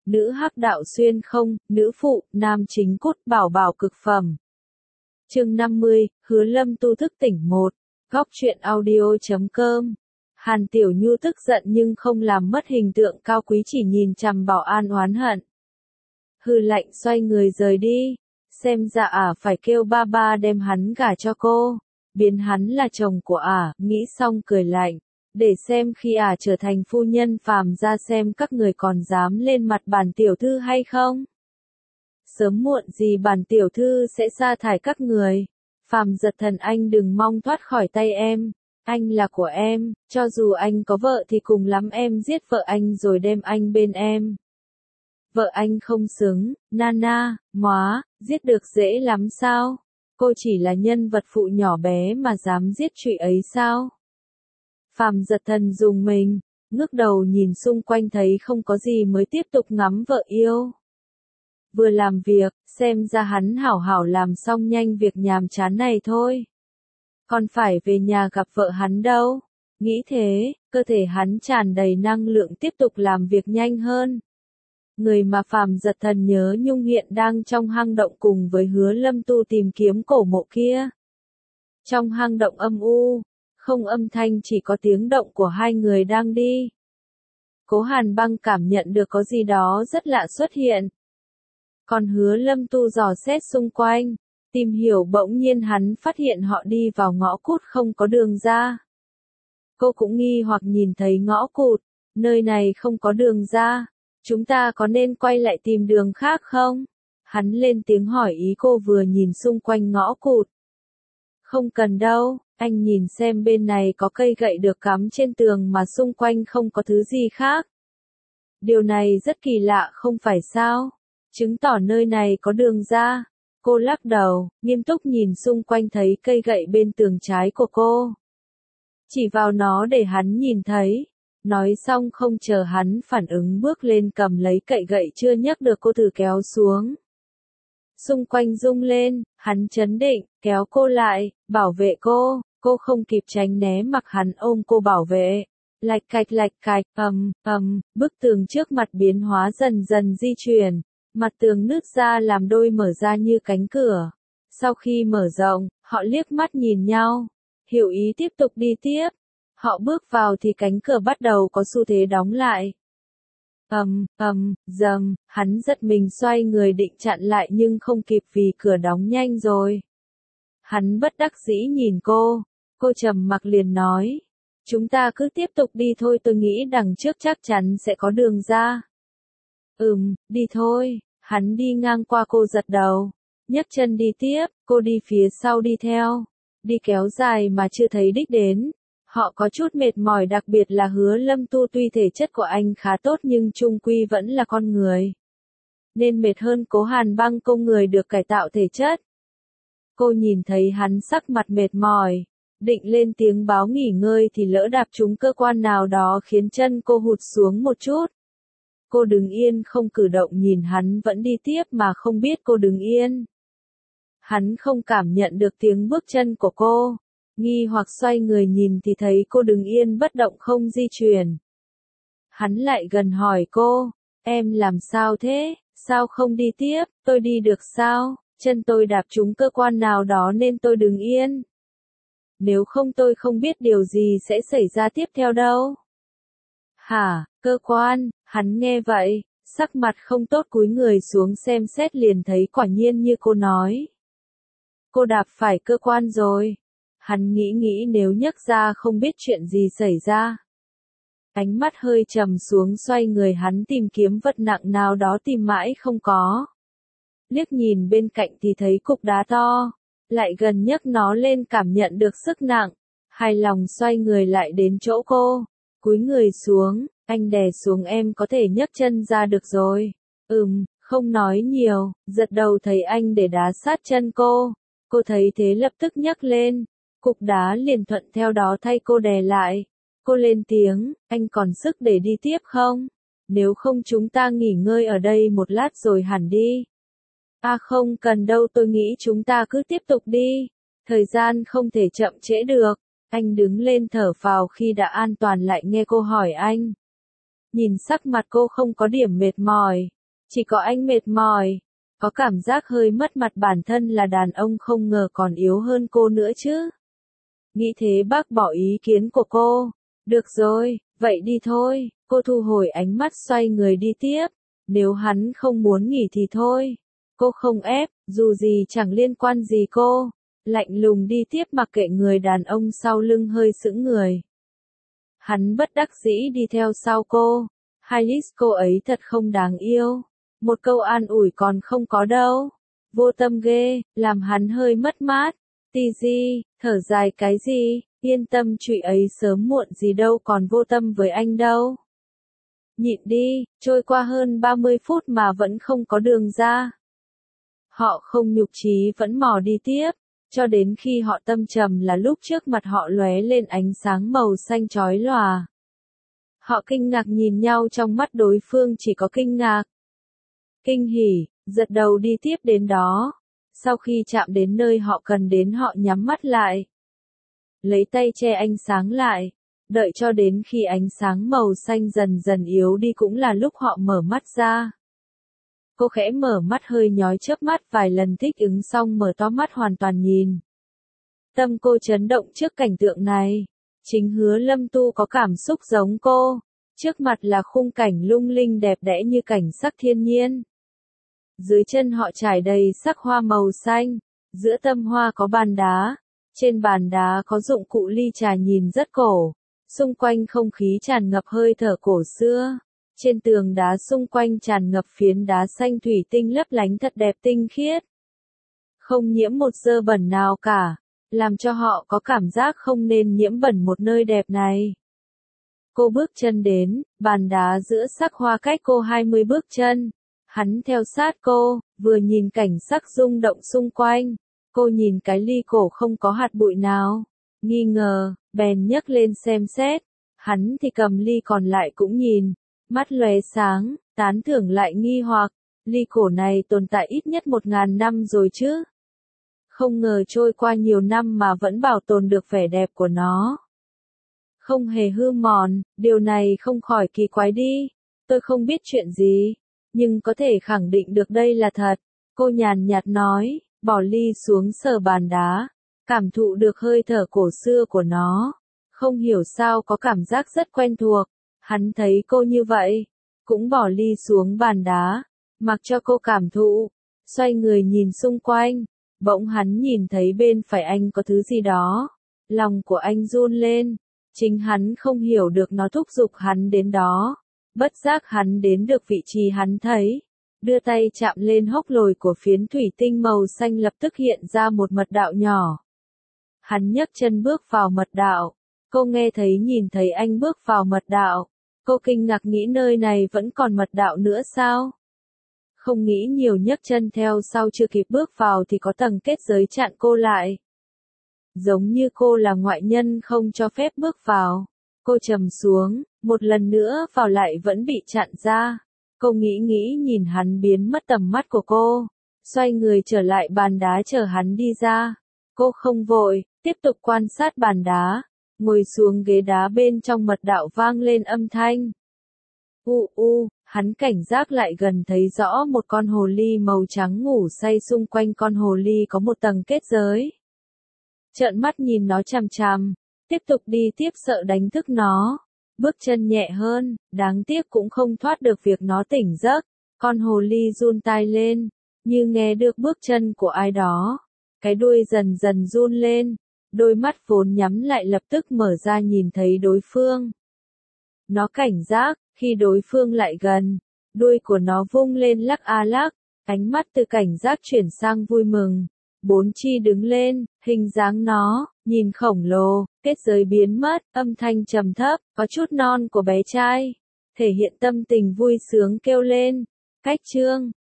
nữ hắc đạo xuyên không, nữ phụ, nam chính cốt bảo bảo cực phẩm. Chương 50, Hứa Lâm Tu thức tỉnh 1, góc truyện audio.com. Hàn Tiểu Nhu tức giận nhưng không làm mất hình tượng cao quý, chỉ nhìn chằm bảo an oán hận. Hư lạnh xoay người rời đi, xem ra phải kêu ba ba đem hắn gả cho cô, biến hắn là chồng của nghĩ xong cười lạnh, để xem khi trở thành phu nhân phàm ra xem các người còn dám lên mặt bản tiểu thư hay không. Sớm muộn gì bản tiểu thư sẽ sa thải các người. Phàm Giật Thần, anh đừng mong thoát khỏi tay em, anh là của em, cho dù anh có vợ thì cùng lắm em giết vợ anh rồi đem anh bên em. Vợ anh không xứng, Nana, móa, giết được dễ lắm sao? Cô chỉ là nhân vật phụ nhỏ bé mà dám giết trụy ấy sao? Phàm Giật Thần dùng mình, ngước đầu nhìn xung quanh thấy không có gì mới tiếp tục ngắm vợ yêu. Vừa làm việc, xem ra hắn hảo hảo làm xong nhanh việc nhàm chán này thôi. Còn phải về nhà gặp vợ hắn đâu. Nghĩ thế, cơ thể hắn tràn đầy năng lượng tiếp tục làm việc nhanh hơn. Người mà Phàm Giật Thần nhớ nhung hiện đang trong hang động cùng với Hứa Lâm Tu tìm kiếm cổ mộ kia. Trong hang động âm u, không âm thanh, chỉ có tiếng động của hai người đang đi. Cố Hàn Băng cảm nhận được có gì đó rất lạ xuất hiện. Còn Hứa Lâm Tu dò xét xung quanh, tìm hiểu, bỗng nhiên hắn phát hiện họ đi vào ngõ cụt không có đường ra. Cô cũng nghi hoặc nhìn thấy ngõ cụt, nơi này không có đường ra, chúng ta có nên quay lại tìm đường khác không? Hắn lên tiếng hỏi ý cô vừa nhìn xung quanh ngõ cụt. Không cần đâu, anh nhìn xem bên này có cây gậy được cắm trên tường mà xung quanh không có thứ gì khác. Điều này rất kỳ lạ không phải sao? Chứng tỏ nơi này có đường ra. Cô lắc đầu, nghiêm túc nhìn xung quanh thấy cây gậy bên tường trái của cô. Chỉ vào nó để hắn nhìn thấy. Nói xong không chờ hắn phản ứng bước lên cầm lấy cậy gậy chưa nhấc được cô thử kéo xuống. Xung quanh rung lên, hắn trấn định, kéo cô lại, bảo vệ cô không kịp tránh né mặc hắn ôm cô bảo vệ. Lạch cạch, bức tường trước mặt biến hóa dần dần di chuyển. Mặt tường nứt ra làm đôi mở ra như cánh cửa. Sau khi mở rộng, họ liếc mắt nhìn nhau, hiểu ý tiếp tục đi tiếp. Họ bước vào thì cánh cửa bắt đầu có xu thế đóng lại. Dầm, hắn giật mình xoay người định chặn lại nhưng không kịp vì cửa đóng nhanh rồi. Hắn bất đắc dĩ nhìn cô trầm mặc liền nói. Chúng ta cứ tiếp tục đi thôi, tôi nghĩ đằng trước chắc chắn sẽ có đường ra. Đi thôi. Hắn đi ngang qua cô giật đầu, nhấc chân đi tiếp, cô đi phía sau đi theo. Đi kéo dài mà chưa thấy đích đến. Họ có chút mệt mỏi, đặc biệt là Hứa Lâm Tu, tuy thể chất của anh khá tốt nhưng chung quy vẫn là con người. Nên mệt hơn Cố Hàn Băng, cô người được cải tạo thể chất. Cô nhìn thấy hắn sắc mặt mệt mỏi, định lên tiếng báo nghỉ ngơi thì lỡ đạp trúng cơ quan nào đó khiến chân cô hụt xuống một chút. Cô đứng yên không cử động nhìn hắn vẫn đi tiếp mà không biết cô đứng yên. Hắn không cảm nhận được tiếng bước chân của cô, nghi hoặc xoay người nhìn thì thấy cô đứng yên bất động không di chuyển. Hắn lại gần hỏi cô, em làm sao thế, sao không đi tiếp, tôi đi được sao, chân tôi đạp trúng cơ quan nào đó nên tôi đứng yên. Nếu không tôi không biết điều gì sẽ xảy ra tiếp theo đâu. Hả, cơ quan, hắn nghe vậy, sắc mặt không tốt cúi người xuống xem xét liền thấy quả nhiên như cô nói. Cô đạp phải cơ quan rồi. Hắn nghĩ nếu nhấc ra không biết chuyện gì xảy ra. Ánh mắt hơi trầm xuống xoay người hắn tìm kiếm vật nặng nào đó tìm mãi không có. Liếc nhìn bên cạnh thì thấy cục đá to, lại gần nhấc nó lên cảm nhận được sức nặng. Hài lòng xoay người lại đến chỗ cô, cúi người xuống, anh đè xuống em có thể nhấc chân ra được rồi. Không nói nhiều, giật đầu thấy anh để đá sát chân cô thấy thế lập tức nhấc lên, cục đá liền thuận theo đó thay cô đè lại. Cô lên tiếng, anh còn sức để đi tiếp không? Nếu không chúng ta nghỉ ngơi ở đây một lát rồi hẳn đi. Không cần đâu, tôi nghĩ chúng ta cứ tiếp tục đi. Thời gian không thể chậm trễ được. Anh đứng lên thở phào khi đã an toàn lại nghe cô hỏi anh. Nhìn sắc mặt cô không có điểm mệt mỏi, Chỉ có anh mệt mỏi, có cảm giác hơi mất mặt bản thân là đàn ông không ngờ còn yếu hơn cô nữa chứ. Nghĩ thế bác bỏ ý kiến của cô. Được rồi, vậy đi thôi, cô thu hồi ánh mắt xoay người đi tiếp. Nếu hắn không muốn nghỉ thì thôi. Cô không ép, dù gì chẳng liên quan gì cô. Lạnh lùng đi tiếp mặc kệ người đàn ông sau lưng hơi sững người. Hắn bất đắc dĩ đi theo sau cô. Hailis, cô ấy thật không đáng yêu. Một câu an ủi còn không có đâu. Vô tâm ghê, làm hắn hơi mất mát. Tì, thở dài cái gì, yên tâm chuyện ấy sớm muộn gì đâu còn vô tâm với anh đâu. Nhịn đi, trôi qua hơn 30 phút mà vẫn không có đường ra. Họ không nhục chí vẫn mò đi tiếp, cho đến khi họ tâm trầm là lúc trước mặt họ lóe lên ánh sáng màu xanh chói lòa. Họ kinh ngạc nhìn nhau, trong mắt đối phương chỉ có kinh ngạc. Kinh hỉ, giật đầu đi tiếp đến đó. Sau khi chạm đến nơi họ cần đến họ nhắm mắt lại. Lấy tay che ánh sáng lại. Đợi cho đến khi ánh sáng màu xanh dần dần yếu đi cũng là lúc họ mở mắt ra. Cô khẽ mở mắt hơi nhói chớp mắt vài lần thích ứng xong mở to mắt hoàn toàn nhìn. Tâm cô chấn động trước cảnh tượng này. Chính Hứa Lâm Tu có cảm xúc giống cô. Trước mặt là khung cảnh lung linh đẹp đẽ như cảnh sắc thiên nhiên. Dưới chân họ trải đầy sắc hoa màu xanh. Giữa tâm hoa có bàn đá. Trên bàn đá có dụng cụ ly trà nhìn rất cổ. Xung quanh không khí tràn ngập hơi thở cổ xưa. Trên tường đá xung quanh tràn ngập phiến đá xanh thủy tinh lấp lánh thật đẹp tinh khiết. Không nhiễm một dơ bẩn nào cả. Làm cho họ có cảm giác không nên nhiễm bẩn một nơi đẹp này. Cô bước chân đến, bàn đá giữa sắc hoa cách cô 20 bước chân. Hắn theo sát cô, vừa nhìn cảnh sắc rung động xung quanh. Cô nhìn cái ly cổ không có hạt bụi nào. Nghi ngờ, bèn nhấc lên xem xét. Hắn thì cầm ly còn lại cũng nhìn. Mắt lóe sáng, tán thưởng lại nghi hoặc. Ly cổ này tồn tại ít nhất 1000 năm rồi chứ. Không ngờ trôi qua nhiều năm mà vẫn bảo tồn được vẻ đẹp của nó. Không hề hư mòn, điều này không khỏi kỳ quái đi. Tôi không biết chuyện gì, nhưng có thể khẳng định được đây là thật. Cô nhàn nhạt nói, bỏ ly xuống sờ bàn đá, cảm thụ được hơi thở cổ xưa của nó. Không hiểu sao có cảm giác rất quen thuộc. Hắn thấy cô như vậy, cũng bỏ ly xuống bàn đá, mặc cho cô cảm thụ. Xoay người nhìn xung quanh, bỗng hắn nhìn thấy bên phải anh có thứ gì đó. Lòng của anh run lên. Chính hắn không hiểu được nó thúc giục hắn đến đó. Bất giác hắn đến được vị trí hắn thấy. Đưa tay chạm lên hốc lồi của phiến thủy tinh màu xanh lập tức hiện ra một mật đạo nhỏ. Hắn nhấc chân bước vào mật đạo. Cô nghe thấy nhìn thấy anh bước vào mật đạo. Cô kinh ngạc nghĩ nơi này vẫn còn mật đạo nữa sao? Không nghĩ nhiều nhấc chân theo sau chưa kịp bước vào thì có tầng kết giới chặn cô lại. Giống như cô là ngoại nhân không cho phép bước vào. Cô trầm xuống, một lần nữa vào lại vẫn bị chặn ra. Cô nghĩ nhìn hắn biến mất tầm mắt của cô. Xoay người trở lại bàn đá chờ hắn đi ra. Cô không vội, tiếp tục quan sát bàn đá. Ngồi xuống ghế đá bên trong mật đạo vang lên âm thanh. Hắn cảnh giác lại gần thấy rõ một con hồ ly màu trắng ngủ say, xung quanh con hồ ly có một tầng kết giới. Trợn mắt nhìn nó chằm chằm, tiếp tục đi tiếp sợ đánh thức nó. Bước chân nhẹ hơn, đáng tiếc cũng không thoát được việc nó tỉnh giấc. Con hồ ly run tai lên, như nghe được bước chân của ai đó. Cái đuôi dần dần run lên, đôi mắt vốn nhắm lại lập tức mở ra nhìn thấy đối phương. Nó cảnh giác, khi đối phương lại gần, đuôi của nó vung lên lắc a lắc, ánh mắt từ cảnh giác chuyển sang vui mừng. Bốn chi đứng lên, hình dáng nó, nhìn khổng lồ, kết giới biến mất, âm thanh trầm thấp, có chút non của bé trai. Thể hiện tâm tình vui sướng kêu lên. Cách chương